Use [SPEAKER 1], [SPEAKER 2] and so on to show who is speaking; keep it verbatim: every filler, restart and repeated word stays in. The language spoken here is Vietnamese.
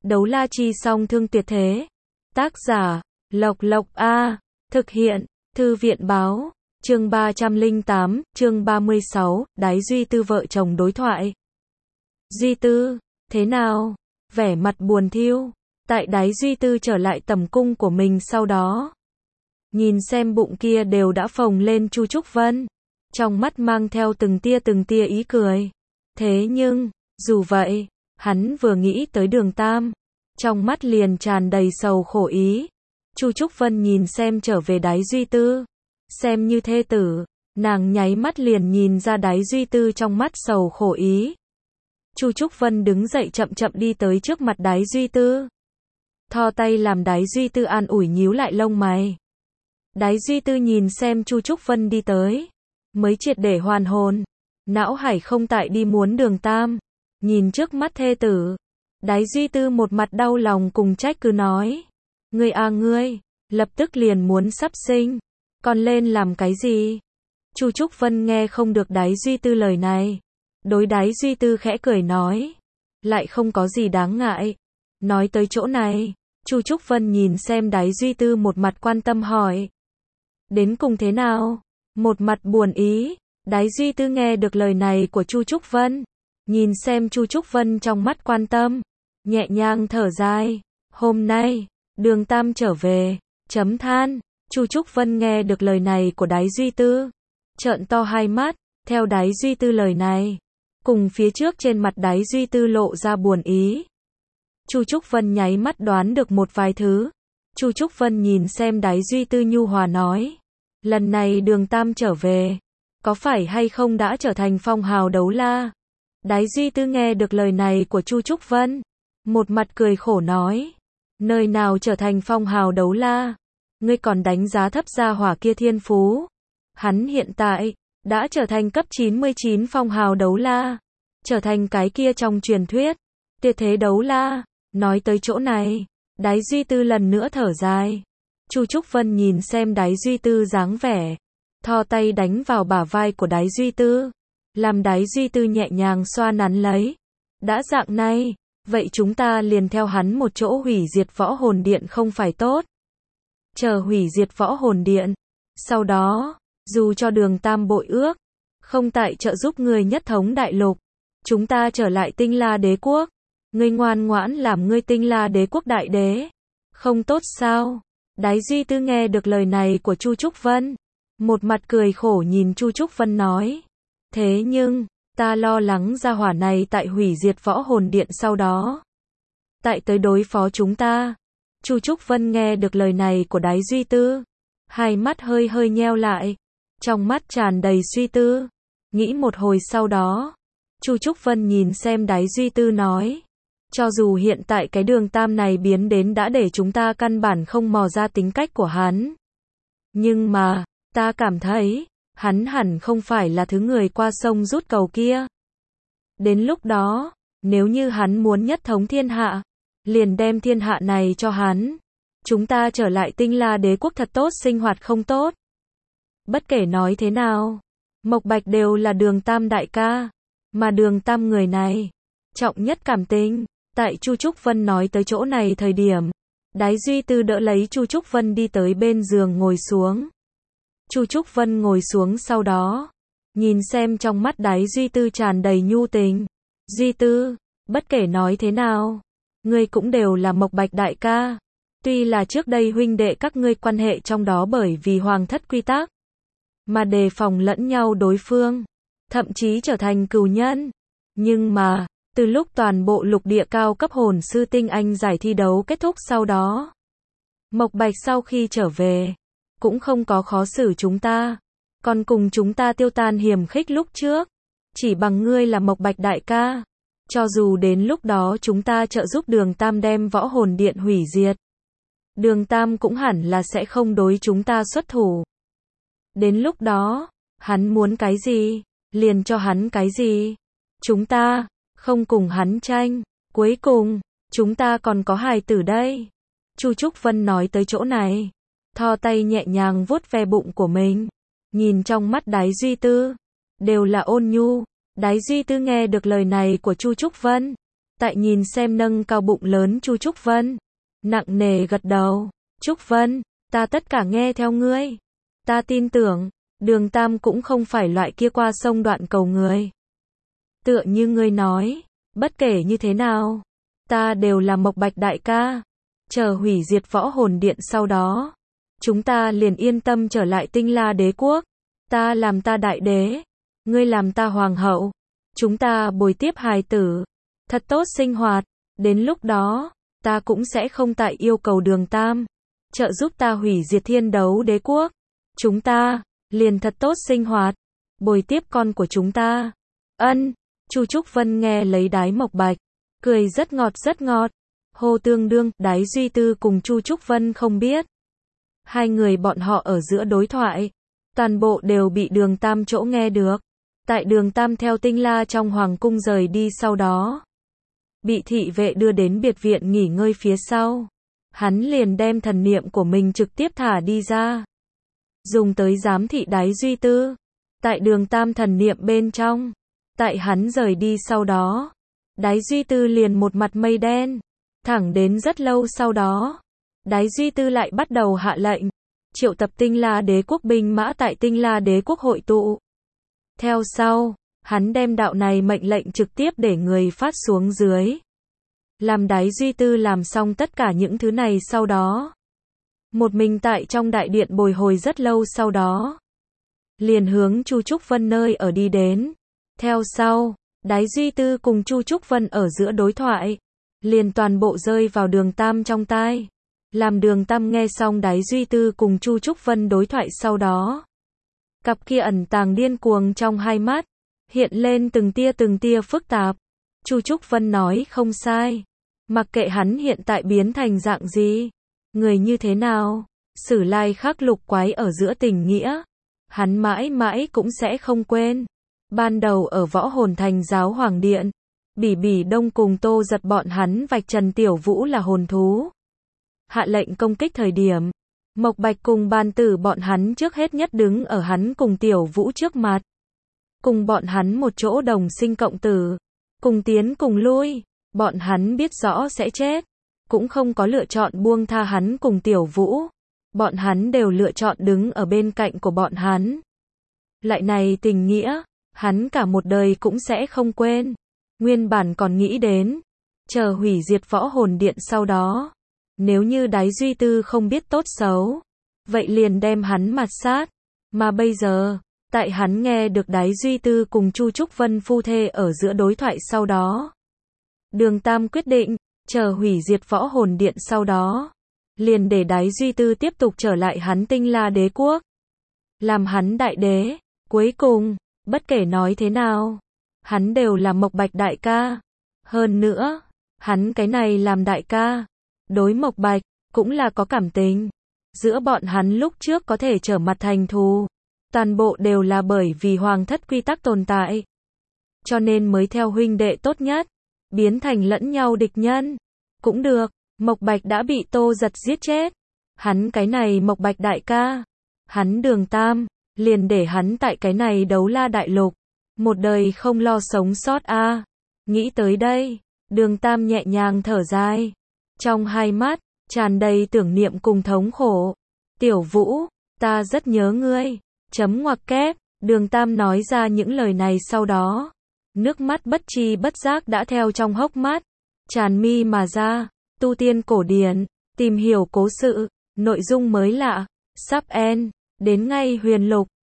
[SPEAKER 1] Đấu la chi song thương tuyệt thế. Tác giả, Lộc Lộc A. Thực hiện, Thư viện báo. Chương ba trăm lẻ tám, chương ba mươi sáu, Đái Duy Tư vợ chồng đối thoại. Duy Tư, thế nào? Vẻ mặt buồn thiu. Tại Đái Duy Tư trở lại tầm cung của mình sau đó. Nhìn xem bụng kia đều đã phồng lên Chu Trúc Vân. Trong mắt mang theo từng tia từng tia ý cười. Thế nhưng, dù vậy, hắn vừa nghĩ tới Đường Tam. Trong mắt liền tràn đầy sầu khổ ý. Chu Trúc Vân nhìn xem trở về Đái Duy Tư. Xem như thê tử, nàng nháy mắt liền nhìn ra Đái Duy Tư trong mắt sầu khổ ý. Chu Trúc Vân đứng dậy chậm chậm đi tới trước mặt Đái Duy Tư. Thò tay làm Đái Duy Tư an ủi nhíu lại lông mày. Đái Duy Tư nhìn xem Chu Trúc Vân đi tới, mới triệt để hoàn hồn. Não hải không tại đi muốn Đường Tam. Nhìn trước mắt thê tử, Đái Duy Tư một mặt đau lòng cùng trách cứ nói. Ngươi à ngươi, lập tức liền muốn sắp sinh, còn lên làm cái gì? Chu Trúc Vân nghe không được Đái Duy Tư lời này. Đối Đái Duy Tư khẽ cười nói. Lại không có gì đáng ngại. Nói tới chỗ này, Chu Trúc Vân nhìn xem Đái Duy Tư một mặt quan tâm hỏi. Đến cùng thế nào? Một mặt buồn ý. Đái Duy Tư nghe được lời này của Chu Trúc Vân. Nhìn xem Chu Trúc Vân trong mắt quan tâm. Nhẹ nhàng thở dài. Hôm nay, Đường Tam trở về. Chấm than. Chu Trúc Vân nghe được lời này của Đái Duy Tư. Trợn to hai mắt. Theo Đái Duy Tư lời này. Cùng phía trước trên mặt Đái Duy Tư lộ ra buồn ý. Chu Trúc Vân nháy mắt đoán được một vài thứ. Chu Trúc Vân nhìn xem Đái Duy Tư nhu hòa nói. Lần này Đường Tam trở về. Có phải hay không đã trở thành phong hào đấu la? Đái Duy Tư nghe được lời này của Chu Trúc Vân. Một mặt cười khổ nói. Nơi nào trở thành phong hào đấu la? Ngươi còn đánh giá thấp gia hỏa kia thiên phú. Hắn hiện tại, đã trở thành cấp chín mươi chín phong hào đấu la. Trở thành cái kia trong truyền thuyết. Tuyệt thế đấu la. Nói tới chỗ này, Đái Duy Tư lần nữa thở dài. Chu Trúc Vân nhìn xem Đái Duy Tư dáng vẻ. Thò tay đánh vào bả vai của Đái Duy Tư. Làm Đái Duy Tư nhẹ nhàng xoa nắn lấy. Đã dạng này, vậy chúng ta liền theo hắn một chỗ hủy diệt võ hồn điện không phải tốt. Chờ hủy diệt võ hồn điện. Sau đó, dù cho Đường Tam bội ước, không tại trợ giúp người nhất thống đại lục. Chúng ta trở lại Tinh La Đế Quốc. Ngươi ngoan ngoãn làm ngươi Tinh La Đế Quốc đại đế. Không tốt sao? Đái Duy Tư nghe được lời này của Chu Trúc Vân. Một mặt cười khổ nhìn Chu Trúc Vân nói. Thế nhưng, ta lo lắng gia hỏa này tại hủy diệt võ hồn điện sau đó. Tại tới đối phó chúng ta. Chu Trúc Vân nghe được lời này của Đái Duy Tư. Hai mắt hơi hơi nheo lại. Trong mắt tràn đầy suy tư. Nghĩ một hồi sau đó. Chu Trúc Vân nhìn xem Đái Duy Tư nói. Cho dù hiện tại cái Đường Tam này biến đến đã để chúng ta căn bản không mò ra tính cách của hắn. Nhưng mà, ta cảm thấy, hắn hẳn không phải là thứ người qua sông rút cầu kia. Đến lúc đó, nếu như hắn muốn nhất thống thiên hạ, liền đem thiên hạ này cho hắn. Chúng ta trở lại Tinh La Đế Quốc thật tốt sinh hoạt không tốt. Bất kể nói thế nào, Mộc Bạch đều là Đường Tam đại ca. Mà Đường Tam người này, trọng nhất cảm tình. Tại Chu Trúc Vân nói tới chỗ này thời điểm, Đái Duy Tư đỡ lấy Chu Trúc Vân đi tới bên giường ngồi xuống. Chu Trúc Vân ngồi xuống sau đó, nhìn xem trong mắt Đái Duy Tư tràn đầy nhu tình. Duy Tư, bất kể nói thế nào, ngươi cũng đều là Mộc Bạch đại ca. Tuy là trước đây huynh đệ các ngươi quan hệ trong đó bởi vì hoàng thất quy tắc, mà đề phòng lẫn nhau đối phương, thậm chí trở thành cừu nhân. Nhưng mà, từ lúc toàn bộ lục địa cao cấp hồn sư tinh anh giải thi đấu kết thúc sau đó, Mộc Bạch sau khi trở về, cũng không có khó xử chúng ta, còn cùng chúng ta tiêu tan hiểm khích lúc trước. Chỉ bằng ngươi là Mộc Bạch đại ca, cho dù đến lúc đó chúng ta trợ giúp Đường Tam đem võ hồn điện hủy diệt, Đường Tam cũng hẳn là sẽ không đối chúng ta xuất thủ. Đến lúc đó, hắn muốn cái gì, liền cho hắn cái gì. Chúng ta không cùng hắn tranh. Cuối cùng, chúng ta còn có hài tử đây. Chu Trúc Vân nói tới chỗ này, thò tay nhẹ nhàng vuốt ve bụng của mình. Nhìn trong mắt Đái Duy Tư, đều là ôn nhu. Đái Duy Tư nghe được lời này của Chu Trúc Vân, Tại nhìn xem nâng cao bụng lớn Chu Trúc Vân. Nặng nề gật đầu. Trúc Vân, ta tất cả nghe theo ngươi. Ta tin tưởng, Đường Tam cũng không phải loại kia qua sông đoạn cầu người. Tựa như ngươi nói, bất kể như thế nào, ta đều là Mộc Bạch đại ca. Chờ hủy diệt Võ Hồn Điện sau đó, chúng ta liền yên tâm trở lại Tinh La Đế quốc. Ta làm ta đại đế, ngươi làm ta hoàng hậu. Chúng ta bồi tiếp hài tử, thật tốt sinh hoạt. Đến lúc đó, ta cũng sẽ không tại yêu cầu Đường Tam trợ giúp ta hủy diệt Thiên Đấu Đế quốc. Chúng ta liền thật tốt sinh hoạt, bồi tiếp con của chúng ta. Ân. Chu Trúc Vân nghe lấy Đái Mộc Bạch, cười rất ngọt rất ngọt. Hồ Tương Đương, Đái Duy Tư cùng Chu Trúc Vân không biết. Hai người bọn họ ở giữa đối thoại, toàn bộ đều bị Đường Tam chỗ nghe được. Tại Đường Tam theo Tinh La trong hoàng cung rời đi sau đó, bị thị vệ đưa đến biệt viện nghỉ ngơi phía sau. Hắn liền đem thần niệm của mình trực tiếp thả đi ra, dùng tới giám thị Đái Duy Tư. Tại Đường Tam thần niệm bên trong, tại hắn rời đi sau đó, Đái Duy Tư liền một mặt mây đen. Thẳng đến rất lâu sau đó, Đái Duy Tư lại bắt đầu hạ lệnh, triệu tập Tinh La Đế quốc binh mã tại Tinh La Đế quốc hội tụ. Theo sau, hắn đem đạo này mệnh lệnh trực tiếp để người phát xuống dưới. Làm Đái Duy Tư làm xong tất cả những thứ này sau đó, một mình tại trong đại điện bồi hồi rất lâu sau đó, liền hướng Chu Trúc Vân nơi ở đi đến. Theo sau, Đái Duy Tư cùng Chu Trúc Vân ở giữa đối thoại, liền toàn bộ rơi vào Đường Tam trong tai. Làm Đường Tam nghe xong Đái Duy Tư cùng Chu Trúc Vân đối thoại sau đó, cặp kia ẩn tàng điên cuồng trong hai mắt hiện lên từng tia từng tia phức tạp. Chu Trúc Vân nói không sai, mặc kệ hắn hiện tại biến thành dạng gì, người như thế nào, sử lai khắc lục quái ở giữa tình nghĩa, hắn mãi mãi cũng sẽ không quên. Ban đầu ở Võ Hồn Thành Giáo Hoàng Điện, Bỉ Bỉ Đông cùng Tô Giật bọn hắn vạch trần Tiểu Vũ là hồn thú, hạ lệnh công kích thời điểm, Mộc Bạch cùng Ban Tử bọn hắn trước hết nhất đứng ở hắn cùng Tiểu Vũ trước mặt, cùng bọn hắn một chỗ đồng sinh cộng tử, cùng tiến cùng lui. Bọn hắn biết rõ sẽ chết, cũng không có lựa chọn buông tha hắn cùng Tiểu Vũ. Bọn hắn đều lựa chọn đứng ở bên cạnh của bọn hắn. Lại này tình nghĩa, hắn cả một đời cũng sẽ không quên. Nguyên bản còn nghĩ đến, chờ hủy diệt Võ Hồn Điện sau đó, nếu như Đái Duy Tư không biết tốt xấu, vậy liền đem hắn mạt sát. Mà bây giờ, tại hắn nghe được Đái Duy Tư cùng Chu Trúc Vân phu thê ở giữa đối thoại sau đó, Đường Tam quyết định, chờ hủy diệt Võ Hồn Điện sau đó, liền để Đái Duy Tư tiếp tục trở lại hắn Tinh La Đế quốc, làm hắn đại đế. Cuối cùng, bất kể nói thế nào, hắn đều là Mộc Bạch đại ca. Hơn nữa, hắn cái này làm đại ca, đối Mộc Bạch, cũng là có cảm tình. Giữa bọn hắn lúc trước có thể trở mặt thành thù, toàn bộ đều là bởi vì hoàng thất quy tắc tồn tại. Cho nên mới theo huynh đệ tốt nhất, biến thành lẫn nhau địch nhân. Cũng được, Mộc Bạch đã bị Tô Giật giết chết. Hắn cái này Mộc Bạch đại ca, hắn Đường Tam, liền để hắn tại cái này Đấu La đại lục, một đời không lo sống sót a. À. Nghĩ tới đây, Đường Tam nhẹ nhàng thở dài, trong hai mắt tràn đầy tưởng niệm cùng thống khổ. Tiểu Vũ, ta rất nhớ ngươi. Chấm ngoặc kép, Đường Tam nói ra những lời này sau đó, nước mắt bất tri bất giác đã theo trong hốc mắt tràn mi mà ra. Tu tiên cổ điển, tìm hiểu cố sự, nội dung mới lạ, sắp end, đến ngay huyền lục.